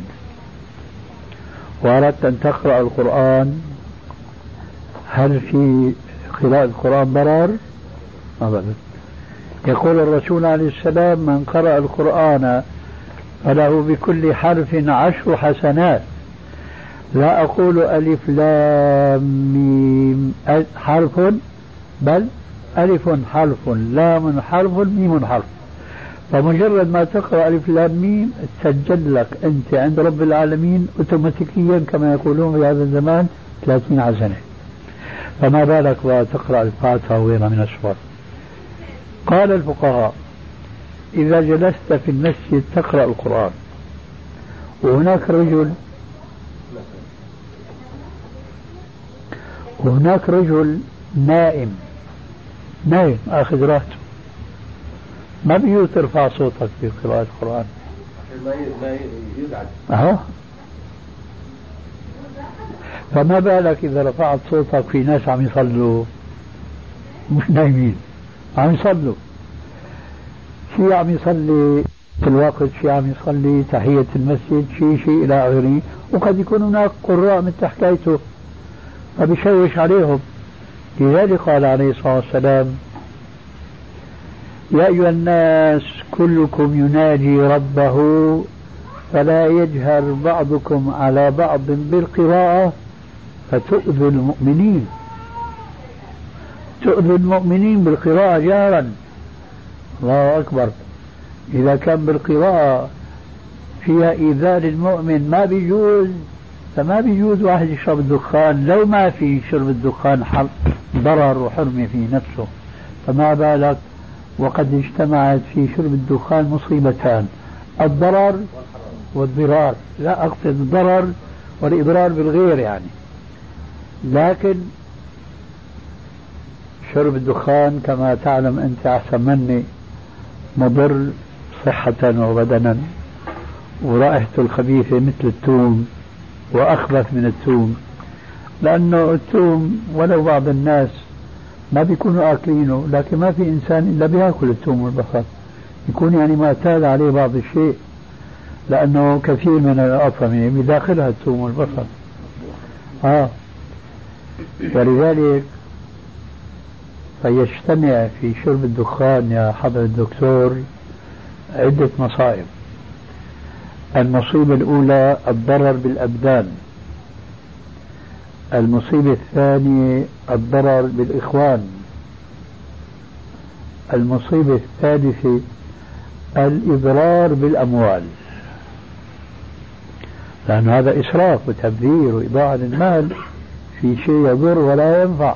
وأردت أن تقرأ القرآن هل في قراءة القرآن ضرر؟ أبدا. يقول الرسول عليه السلام: من قرأ القرآن فله بكل حرف 10 حسنات. لا أقول ألف لام ميم حرف، بل ألف حرف لام حرف ميم حرف. فمجرد ما تقرأ ألف لام ميم تسجل لك أنت عند رب العالمين أوتوماتيكيا كما يقولون في هذا الزمان 30 حسنة. فما بالك وتقرأ الفاتحة وغيرها من السور. قال الفقهاء: إذا جلست في المسجد تقرأ القرآن وهناك رجل نائم آخذ راحته، ما بيجوز ترفع صوتك في قراءة القرآن ما يزعج. فما بالك إذا رفعت صوتك في ناس عم يصلوا، مش نايمين، عم يصلوا. شيء عم يصلي في الوقت، شيء عم يصلي تحية المسجد، شيء إلى آخره. وقد يكون هناك قراء مثل حكايته فبيشوش عليهم. لذلك قال عليه الصلاة والسلام: يا أيها الناس كلكم يناجي ربه فلا يجهر بعضكم على بعض بالقراءة فتؤذوا المؤمنين. تؤذوا المؤمنين بالقراءة جهرا. الله أكبر. إذا كان بالقراءة فيها إيذاء للمؤمن ما بيجوز، فما بيجوز واحد يشرب الدخان لو ما في شرب الدخان ضرر وحرمة في نفسه، فما بالك وقد اجتمعت في شرب الدخان مصيبتان: الضرر والضرار. لا أقصد الضرر والإضرار بالغير يعني. لكن شرب الدخان كما تعلم أنت أحسن مني مضر صحة وبدنا، ورائحته الخبيثة مثل الثوم وأخبث من الثوم، لأنه الثوم ولو بعض الناس ما بيكونوا آكلينه، لكن ما في إنسان إلا بيأكل الثوم والبصل، يكون يعني معتاد عليه بعض الشيء، لأنه كثير من الأطعمة بداخلها الثوم والبصل. ولذلك فيجتمع في شرب الدخان يا حضرة الدكتور عدة مصائب. المصيبة الأولى الضرر بالأبدان، المصيبة الثانية الضرر بالإخوان، المصيبة الثالثة الإضرار بالأموال، لأن هذا إسراف وتبذير وإضاعة للمال في شيء يضر ولا ينفع.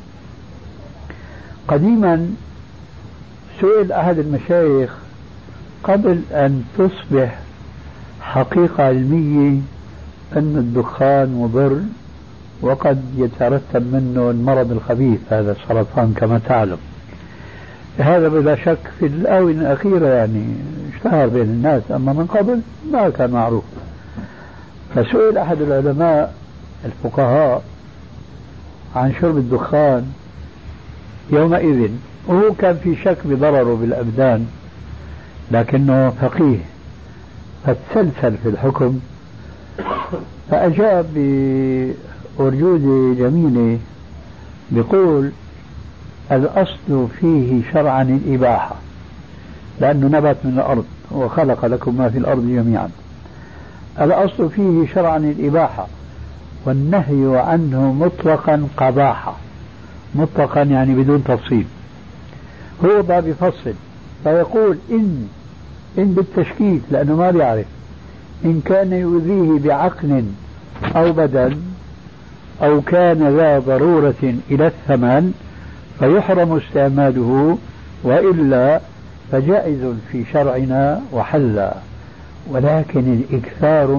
قديما سئل أحد المشايخ قبل أن تصبح حقيقة علمية أن الدخان مضر وقد يترتب منه المرض الخبيث، هذا السرطان كما تعلم. هذا بلا شك في الآونة الأخيرة يعني اشتهر بين الناس، أما من قبل ما كان معروف. فسئل أحد العلماء الفقهاء عن شرب الدخان يومئذ، وهو كان في شك بضرره بالأبدان لكنه فقيه فتسلسل في الحكم، فأجاب بأرجوزة جميلة بيقول: الأصل فيه شرعا الإباحة، لأنه نبت من الأرض وخلق لكم ما في الأرض جميعا. الأصل فيه شرعا الإباحة، والنهي عنه مطلقا قباحة. مطلقا يعني بدون تفصيل. هو باب يفصل فيقول إن بالتشكيك، لأنه ما بيعرف إن كان يؤذيه بعقل أو بدن أو كان ذا ضرورة إلى الثمن فيحرم استعماله، وإلا فجائز في شرعنا وحلا. ولكن الإكثار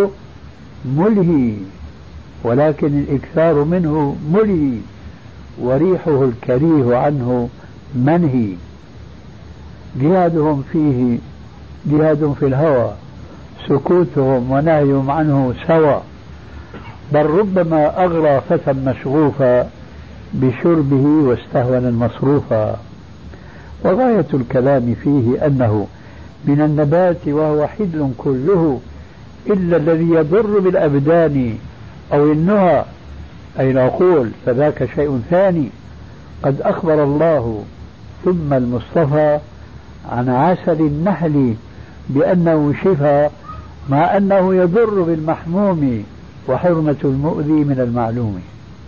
منه ملهي، وريحه الكريه عنه منهي. جهادهم فيه جهاد في الهوى، سكوتهم ونهيهم عنه سوى، بل ربما أغرى فتى مشغوفا بشربه واستهون المصروفا. وغاية الكلام فيه أنه من النبات وهو حل كله إلا الذي يضر بالأبدان أو النهى أي العقول، فذاك شيء ثاني. قد أخبر الله ثم المصطفى عن عسل النحل بأنه شفاء، مع أنه يضر بالمحموم وحرمة المؤذي من المعلوم.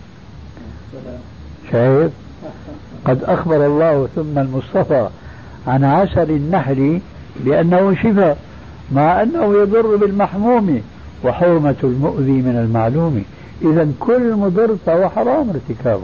شايف؟ قد أخبر الله ثم المصطفى عن عسل النحل بأنه شفاء، مع أنه يضر بالمحموم وحرمة المؤذي من المعلوم. إذا كل مضر فهو حرام ارتكابه.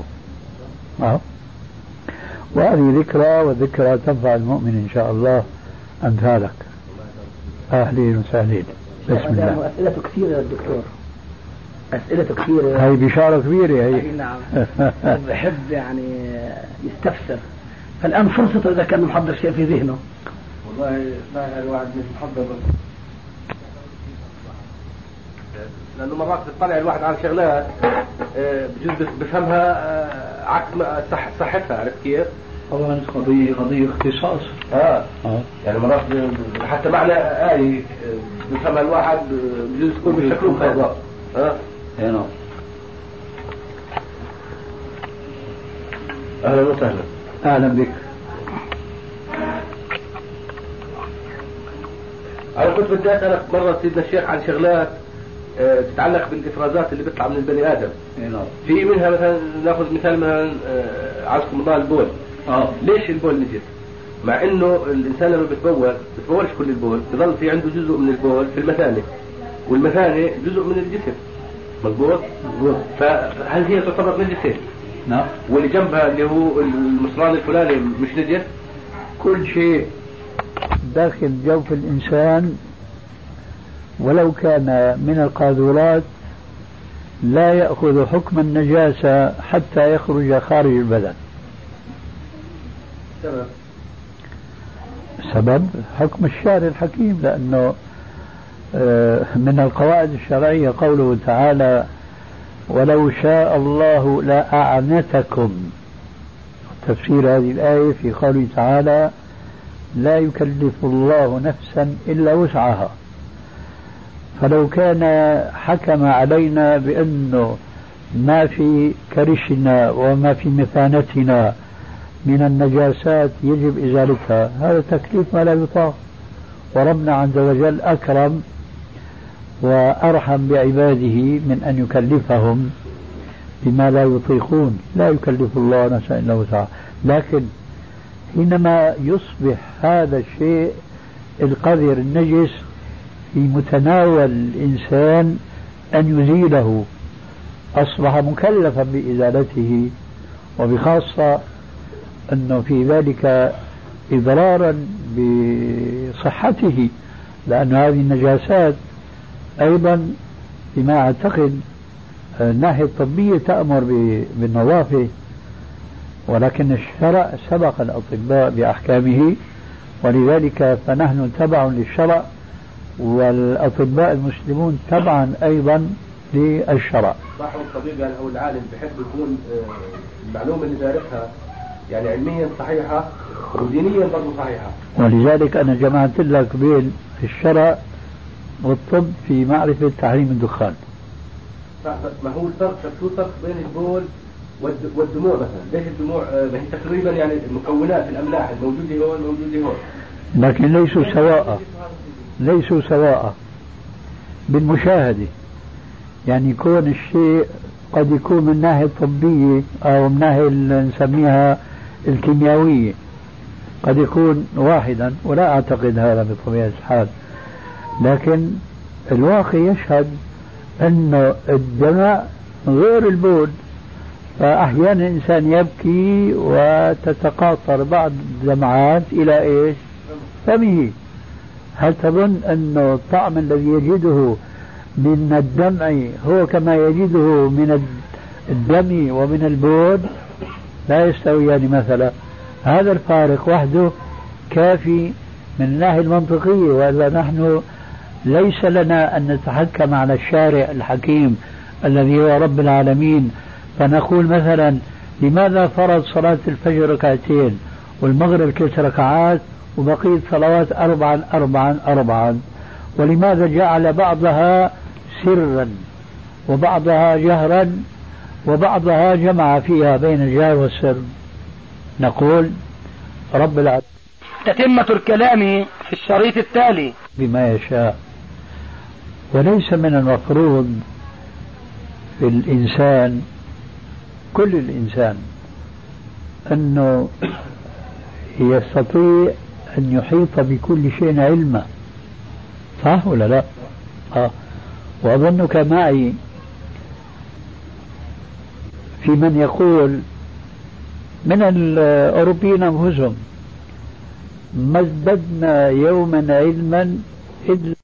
وهذه ذكرى، وذكرى تنفع المؤمن إن شاء الله. أمثالك أهلين وسهلين. بسم الله. أسئلة كثيرة يا دكتور، أسئلة كثيرة. هاي بشارة كبيرة هي. نعم. بحب يعني يستفسر، فالآن فرصته إذا كان محضر شيء في ذهنه. والله ما الواحد مش محضر، لأنه مرات بيطلع الواحد على شغلات بجوز بفهمها صحتها، عرفت كيف؟ طبعا قضية اختصاص. يعني مرات حتى معنى آية بفهمها الواحد بجوز تكون بالشكل فوضى. نعم. أهلا وسهلا. أهلا بك. أنا كنت بدي أسألك مرة سيدنا الشيخ عن شغلات تتعلق بالإفرازات اللي بتطلع من البني آدم. في منها مثلا ناخذ مثال مثلا عزكم الله البول. ليش البول نجس؟ مع إنه الإنسان لما بتبولش كل البول، بظل في عنده جزء من البول في المثانة، والمثانة جزء من الجسم. مضبوط؟ فهل هي تعتبر نجسة؟ نعم. واللي جنبها اللي هو المصران الفلاني مش نجس؟ كل شيء داخل جوف الإنسان ولو كان من القاذورات لا يأخذ حكم النجاسة حتى يخرج خارج البدن. سبب حكم الشارع الحكيم، لأنه من القواعد الشرعية قوله تعالى: ولو شاء الله لأعنتكم. تفسير هذه الآية في قوله تعالى: لا يكلف الله نفسا إلا وسعها. فلو كان حكم علينا بأنه ما في كرشنا وما في مثانتنا من النجاسات يجب إزالتها، هذا تكليف ما لا يطاق. وربنا عز وجل أكرم وأرحم بعباده من أن يكلفهم بما لا يطيقون. لا يكلف الله نفسا إلا وسعها. لكن حينما يصبح هذا الشيء القذر النجس في متناول الإنسان أن يزيله، أصبح مكلفا بإزالته، وبخاصة أنه في ذلك إضرارا بصحته، لأن هذه النجاسات أيضا بما أعتقد الناحية الطبية تأمر بالنظافة، ولكن الشرع سبق الأطباء بأحكامه، ولذلك فنحن تبع للشرع، والأطباء المسلمون تبعا أيضا للشرع. صاحب الطبيب يعني أو العالم بحب يكون المعلومة اللي دارسها يعني علميا صحيحة ودينيا برضو صحيحة. ولذلك أنا جمعت لك بين الشرع والطب في معرفة تحريم الدخان. ما هو الفرق؟ شو الفرق بين البول والدموع مثلا؟ ليش الدموع ما هي تقريبا يعني المكونات الأملاح الموجودة هون موجودة هون، لكن ليسوا سواء بالمشاهدة. يعني يكون الشيء قد يكون من ناحية طبية أو من ناحية نسميها الكيميائية قد يكون واحدا، ولا أعتقد هذا بطبيعة الحال، لكن الواقع يشهد أن الدماء غير البول. فأحيانا الإنسان يبكي وتتقاطر بعض الدمعات إلى إيش؟ فمه. هل تظن أن الطعم الذي يجده من الدمع هو كما يجده من الدم ومن البول؟ لا يستويان مثلا. هذا الفارق وحده كافي من الناحية المنطقية، وإلا نحن ليس لنا أن نتحكم على الشارع الحكيم الذي هو رب العالمين، فنقول مثلا لماذا فرض صلاة الفجر ركعتين والمغرب 3 ركعات وبقية صلوات 4 ولماذا جعل بعضها سرا وبعضها جهرا وبعضها جمع فيها بين الجهر والسر؟ نقول رب العالمين. تتمة الكلام في الشريط التالي بما يشاء. وليس من المفروض في الإنسان كل الإنسان أنه يستطيع أن يحيط بكل شيء علما، صح ولا لا؟ وأظنك معي في من يقول من الأوروبيين أنفسهم: ما ازددنا يوما علما إلا